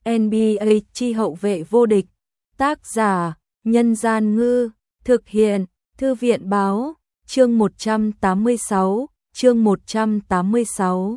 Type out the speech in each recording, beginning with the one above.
NBA chi hậu vệ vô địch. Tác giả: Nhân Gian Ngư. Thực hiện: Thư viện Báo. Chương 186. Chương 186.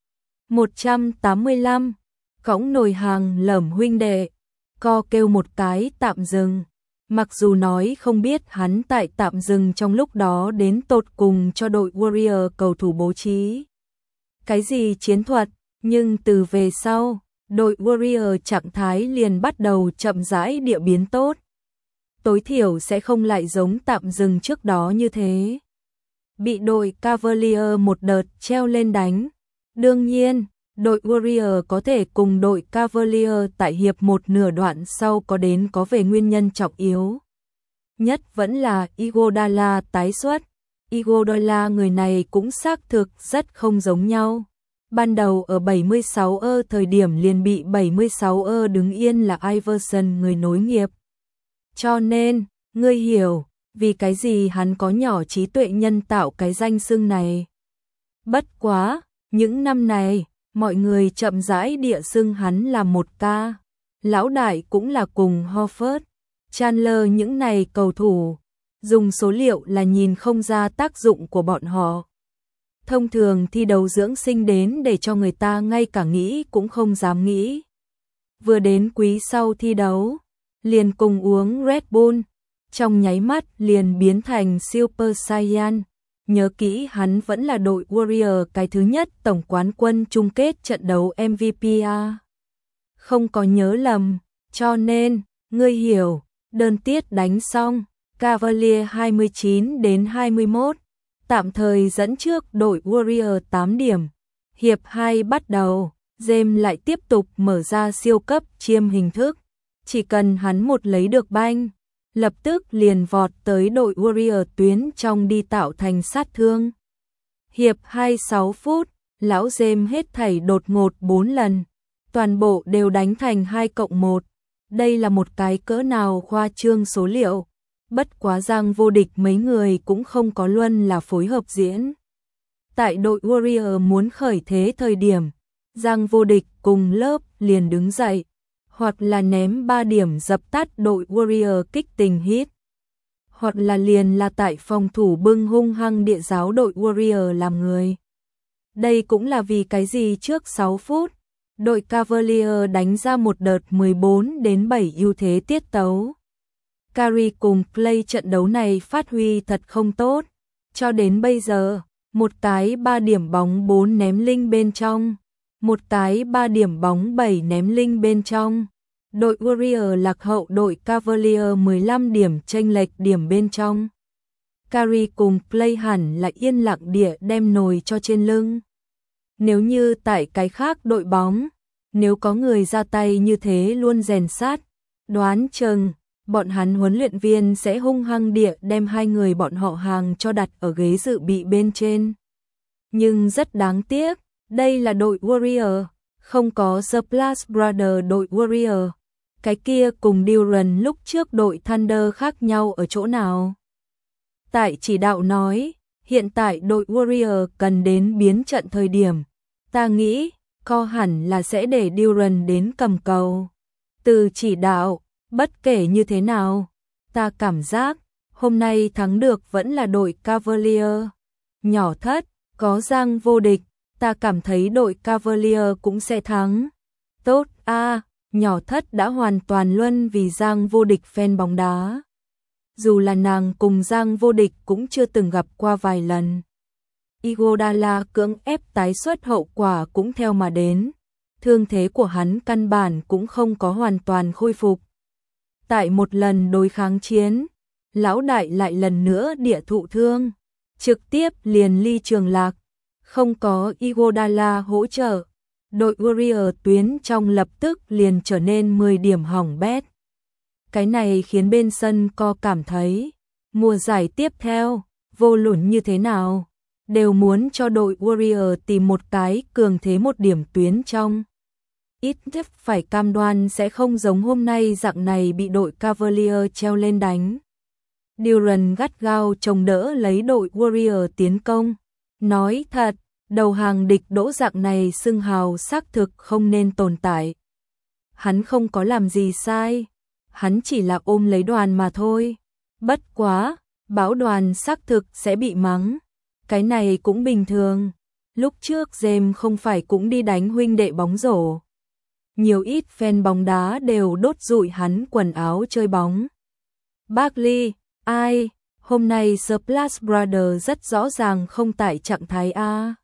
185. Cõng nồi hàng lởm huynh đệ. Co kêu một cái tạm dừng. Mặc dù nói không biết hắn tại tạm dừng trong lúc đó đến tột cùng cho đội Warrior cầu thủ bố trí cái gì chiến thuật, nhưng từ về sau, đội Warrior trạng thái liền bắt đầu chậm rãi địa biến tốt. Tối thiểu sẽ không lại giống tạm dừng trước đó như thế. Bị đội Cavalier một đợt treo lên đánh. Đương nhiên, đội Warrior có thể cùng đội Cavalier tại hiệp một nửa đoạn sau có về nguyên nhân trọng yếu nhất vẫn là Iguodala tái xuất. Iguodala người này cũng xác thực rất không giống nhau. Ban đầu ở 76 thời điểm liền bị 76 đứng yên là Iverson người nối nghiệp. Cho nên, ngươi hiểu, vì cái gì hắn có nhỏ trí tuệ nhân tạo cái danh xưng này. Bất quá, những năm này, mọi người chậm rãi địa xưng hắn là một ca. Lão đại cũng là cùng Horford, Chandler những này cầu thủ. Dùng số liệu là nhìn không ra tác dụng của bọn họ. Thông thường thi đấu dưỡng sinh đến để cho người ta ngay cả nghĩ cũng không dám nghĩ. Vừa đến quý sau thi đấu, liền cùng uống Red Bull, trong nháy mắt liền biến thành Super Saiyan. Nhớ kỹ hắn vẫn là đội Warrior cái thứ nhất tổng quán quân chung kết trận đấu MVP a. Không có nhớ lầm, cho nên, ngươi hiểu, đơn tiết đánh xong, Cavalier 29-21, tạm thời dẫn trước đội Warrior 8 điểm. Hiệp 2 bắt đầu, James lại tiếp tục mở ra siêu cấp chiêm hình thức. Chỉ cần hắn một lấy được banh, lập tức liền vọt tới đội Warrior tuyến trong đi tạo thành sát thương. Hiệp 26 phút, lão James hết thảy đột ngột 4 lần, toàn bộ đều đánh thành 2+1. Đây là một cái cỡ nào khoa trương số liệu. Bất quá Giang Vô Địch mấy người cũng không có luôn là phối hợp diễn. Tại đội Warrior muốn khởi thế thời điểm, Giang Vô Địch cùng lớp liền đứng dậy, hoặc là ném 3 điểm dập tắt đội Warrior kích tình hit, hoặc là liền là tại phòng thủ bưng hung hăng địa giáo đội Warrior làm người. Đây cũng là vì cái gì trước 6 phút, đội Cavalier đánh ra một đợt 14-7 ưu thế tiết tấu. Curry cùng Clay trận đấu này phát huy thật không tốt. Cho đến bây giờ, một cái 3 điểm bóng 4 ném linh bên trong, một cái 3 điểm bóng 7 ném linh bên trong. Đội Warrior lạc hậu đội Cavalier 15 điểm chênh lệch điểm bên trong. Curry cùng Clay hẳn là yên lặng địa đem nồi cho trên lưng. Nếu như tại cái khác đội bóng, nếu có người ra tay như thế luôn rèn sát, đoán chừng bọn hắn huấn luyện viên sẽ hung hăng địa đem hai người bọn họ hàng cho đặt ở ghế dự bị bên trên. Nhưng rất đáng tiếc, đây là đội Warrior, không có The Splash Brothers đội Warrior. Cái kia cùng Durant lúc trước đội Thunder khác nhau ở chỗ nào? Tại chỉ đạo nói, hiện tại đội Warrior cần đến biến trận thời điểm. Ta nghĩ, co hẳn là sẽ để Durant đến cầm cầu. Từ chỉ đạo, bất kể như thế nào, ta cảm giác, hôm nay thắng được vẫn là đội Cavalier. Nhỏ thất, có Giang Vô Địch, ta cảm thấy đội Cavalier cũng sẽ thắng. Tốt nhỏ thất đã hoàn toàn luân vì Giang Vô Địch fan bóng đá. Dù là nàng cùng Giang Vô Địch cũng chưa từng gặp qua vài lần. Iguodala cưỡng ép tái xuất hậu quả cũng theo mà đến. Thương thế của hắn căn bản cũng không có hoàn toàn khôi phục. Tại một lần đối kháng chiến, lão đại lại lần nữa địa thụ thương, trực tiếp liền ly trường lạc. Không có Iguodala hỗ trợ, đội Warrior tuyến trong lập tức liền trở nên 10 điểm hỏng bét. Cái này khiến bên sân co cảm thấy, mùa giải tiếp theo, vô luận như thế nào, đều muốn cho đội Warrior tìm một cái cường thế một điểm tuyến trong. Ít nhất phải cam đoan sẽ không giống hôm nay dạng này bị đội Cavalier treo lên đánh. Durant gắt gao chống đỡ lấy đội Warrior tiến công. Nói thật, đầu hàng địch đỗ dạng này xưng hào xác thực không nên tồn tại. hắn không có làm gì sai, hắn chỉ là ôm lấy Đoàn mà thôi. Bất quá, Bão Đoàn xác thực sẽ bị mắng, cái này cũng bình thường. Lúc trước James không phải cũng đi đánh huynh đệ bóng rổ. Nhiều ít fan bóng đá đều đốt rụi hắn quần áo chơi bóng. Barkley, ai, hôm nay Splash Brothers rất rõ ràng không tại trạng thái A.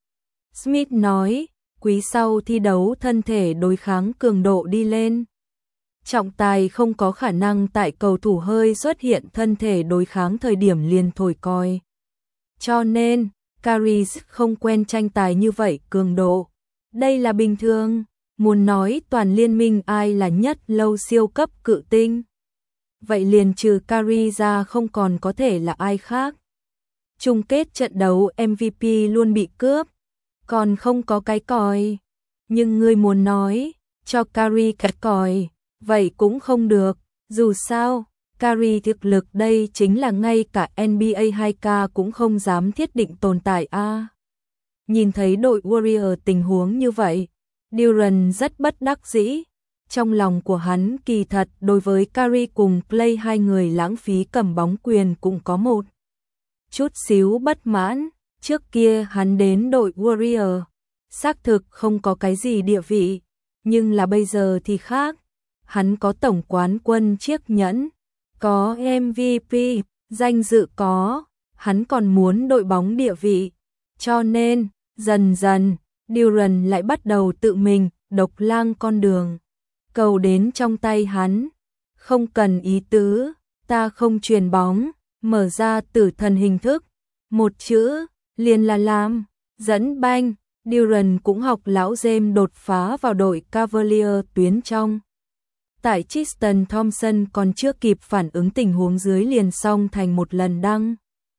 Smith nói, quý sau thi đấu thân thể đối kháng cường độ đi lên. Trọng tài không có khả năng tại cầu thủ hơi xuất hiện thân thể đối kháng thời điểm liền thổi còi. Cho nên, Curry không quen tranh tài như vậy cường độ. Đây là bình thường, muốn nói toàn liên minh ai là nhất lâu siêu cấp cự tinh. Vậy liền trừ Curry ra không còn có thể là ai khác. Chung kết trận đấu MVP luôn bị cướp, còn không có cái còi. Nhưng ngươi muốn nói, cho Curry cái còi, vậy cũng không được. Dù sao, Curry thực lực đây chính là ngay cả NBA 2K cũng không dám thiết định tồn tại a. Nhìn thấy đội Warrior tình huống như vậy, Durant rất bất đắc dĩ. Trong lòng của hắn kỳ thật đối với Curry cùng Clay hai người lãng phí cầm bóng quyền cũng có một chút xíu bất mãn. Trước kia hắn đến đội Warrior, xác thực không có cái gì địa vị, nhưng là bây giờ thì khác. Hắn có tổng quán quân chiếc nhẫn, có MVP, danh dự có, hắn còn muốn đội bóng địa vị. Cho nên, dần dần, Durant lại bắt đầu tự mình độc lang con đường. Cầu đến trong tay hắn, không cần ý tứ, ta không truyền bóng, mở ra tử thần hình thức, một chữ, liền là làm, dẫn banh. Durant cũng học lão James đột phá vào đội Cavalier tuyến trong. Tại Tristan Thompson còn chưa kịp phản ứng tình huống dưới liền xong thành một lần đăng.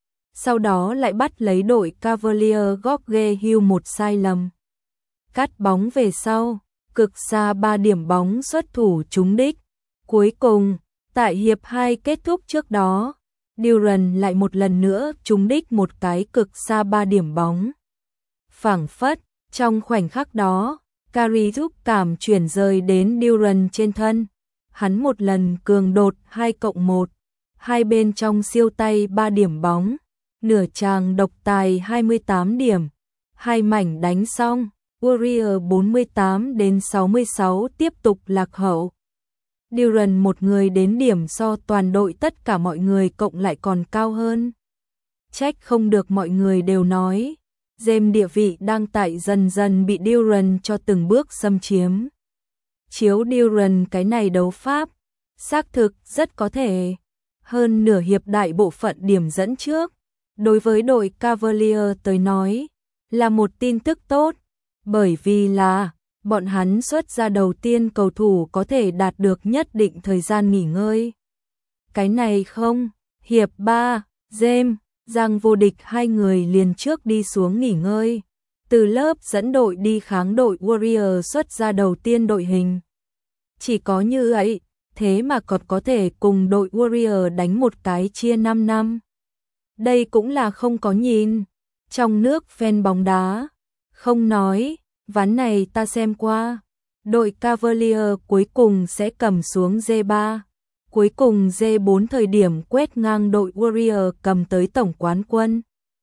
Sau đó lại bắt lấy đội Cavalier George Hill một sai lầm. Cắt bóng về sau, cực xa 3 điểm bóng xuất thủ trúng đích. Cuối cùng, tại hiệp 2 kết thúc trước đó, Durant lại một lần nữa trúng đích một cái cực xa 3 điểm bóng. Phảng phất, trong khoảnh khắc đó, Curry giúp cảm chuyển rời đến Durant trên thân. Hắn một lần cường đột 2+1, hai bên trong siêu tay 3 điểm bóng, nửa tràng độc tài 28 điểm, hai mảnh đánh xong, Warrior 48-66 tiếp tục lạc hậu. Durant một người đến điểm so toàn đội tất cả mọi người cộng lại còn cao hơn. Trách không được mọi người đều nói, James địa vị đang tại dần dần bị Durant cho từng bước xâm chiếm. Chiếu Durant cái này đấu pháp, xác thực rất có thể hơn nửa hiệp đại bộ phận điểm dẫn trước. Đối với đội Cavalier tới nói, là một tin tức tốt, bởi vì là bọn hắn xuất ra đầu tiên cầu thủ có thể đạt được nhất định thời gian nghỉ ngơi. Cái này không, hiệp 3, James, Giang vô địch hai người liền trước đi xuống nghỉ ngơi. Từ lớp dẫn đội đi kháng đội Warrior xuất ra đầu tiên đội hình. Chỉ có như ấy, thế mà còn có thể cùng đội Warrior đánh một cái chia 5 năm. Đây cũng là không có nhìn. Trong nước fan bóng đá, không nói, ván này ta xem qua. Đội Cavalier cuối cùng sẽ cầm xuống G3. Cuối cùng G4 thời điểm quét ngang đội Warrior cầm tới tổng quán quân.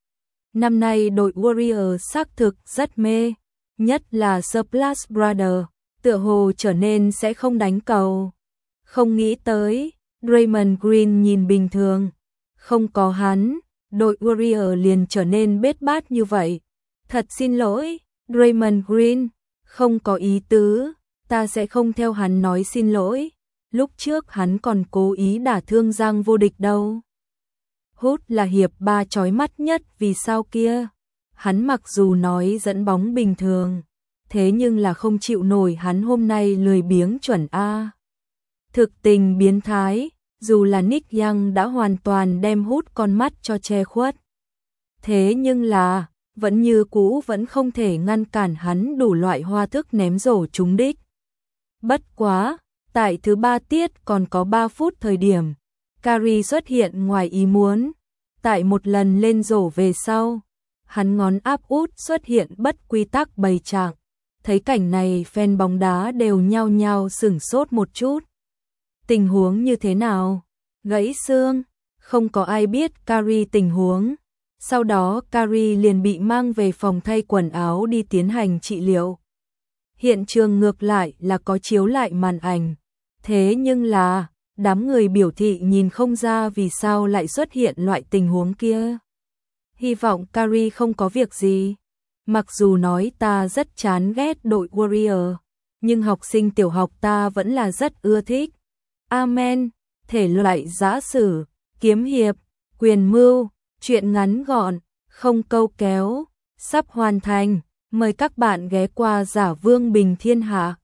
Năm nay đội Warrior xác thực rất mê, nhất là Splash Brothers, tựa hồ trở nên sẽ không đánh cầu. Không nghĩ tới, Draymond Green nhìn bình thường, không có hắn, đội Warrior liền trở nên bết bát như vậy. Thật xin lỗi, Draymond Green, không có ý tứ, ta sẽ không theo hắn nói xin lỗi. Lúc trước hắn còn cố ý đả thương Giang vô địch đâu. Hút là hiệp 3 chói mắt nhất vì sao kia. Hắn mặc dù nói dẫn bóng bình thường, thế nhưng là không chịu nổi hắn hôm nay lười biếng chuẩn A. Thực tình biến thái, dù là Nick Young đã hoàn toàn đem hút con mắt cho che khuất. Thế nhưng là, vẫn như cũ vẫn không thể ngăn cản hắn đủ loại hoa thức ném rổ trúng đích. Bất quá, tại thứ 3 tiết còn có 3 phút thời điểm, Curry xuất hiện ngoài ý muốn. Tại một lần lên rổ về sau, hắn ngón áp út xuất hiện bất quy tắc bày trạng. Thấy cảnh này fan bóng đá đều nhao nhao sửng sốt một chút. Tình huống như thế nào? Gãy xương? Không có ai biết Carrie tình huống. Sau đó Carrie liền bị mang về phòng thay quần áo đi tiến hành trị liệu. Hiện trường ngược lại là có chiếu lại màn ảnh. Thế nhưng là, đám người biểu thị nhìn không ra vì sao lại xuất hiện loại tình huống kia. Hy vọng Carrie không có việc gì. Mặc dù nói ta rất chán ghét đội Warrior, nhưng học sinh tiểu học ta vẫn là rất ưa thích. Amen. Thể loại giã sử, kiếm hiệp, quyền mưu, truyện ngắn gọn, không câu kéo, sắp hoàn thành. Mời các bạn ghé qua Giả Vương Bình Thiên Hạ.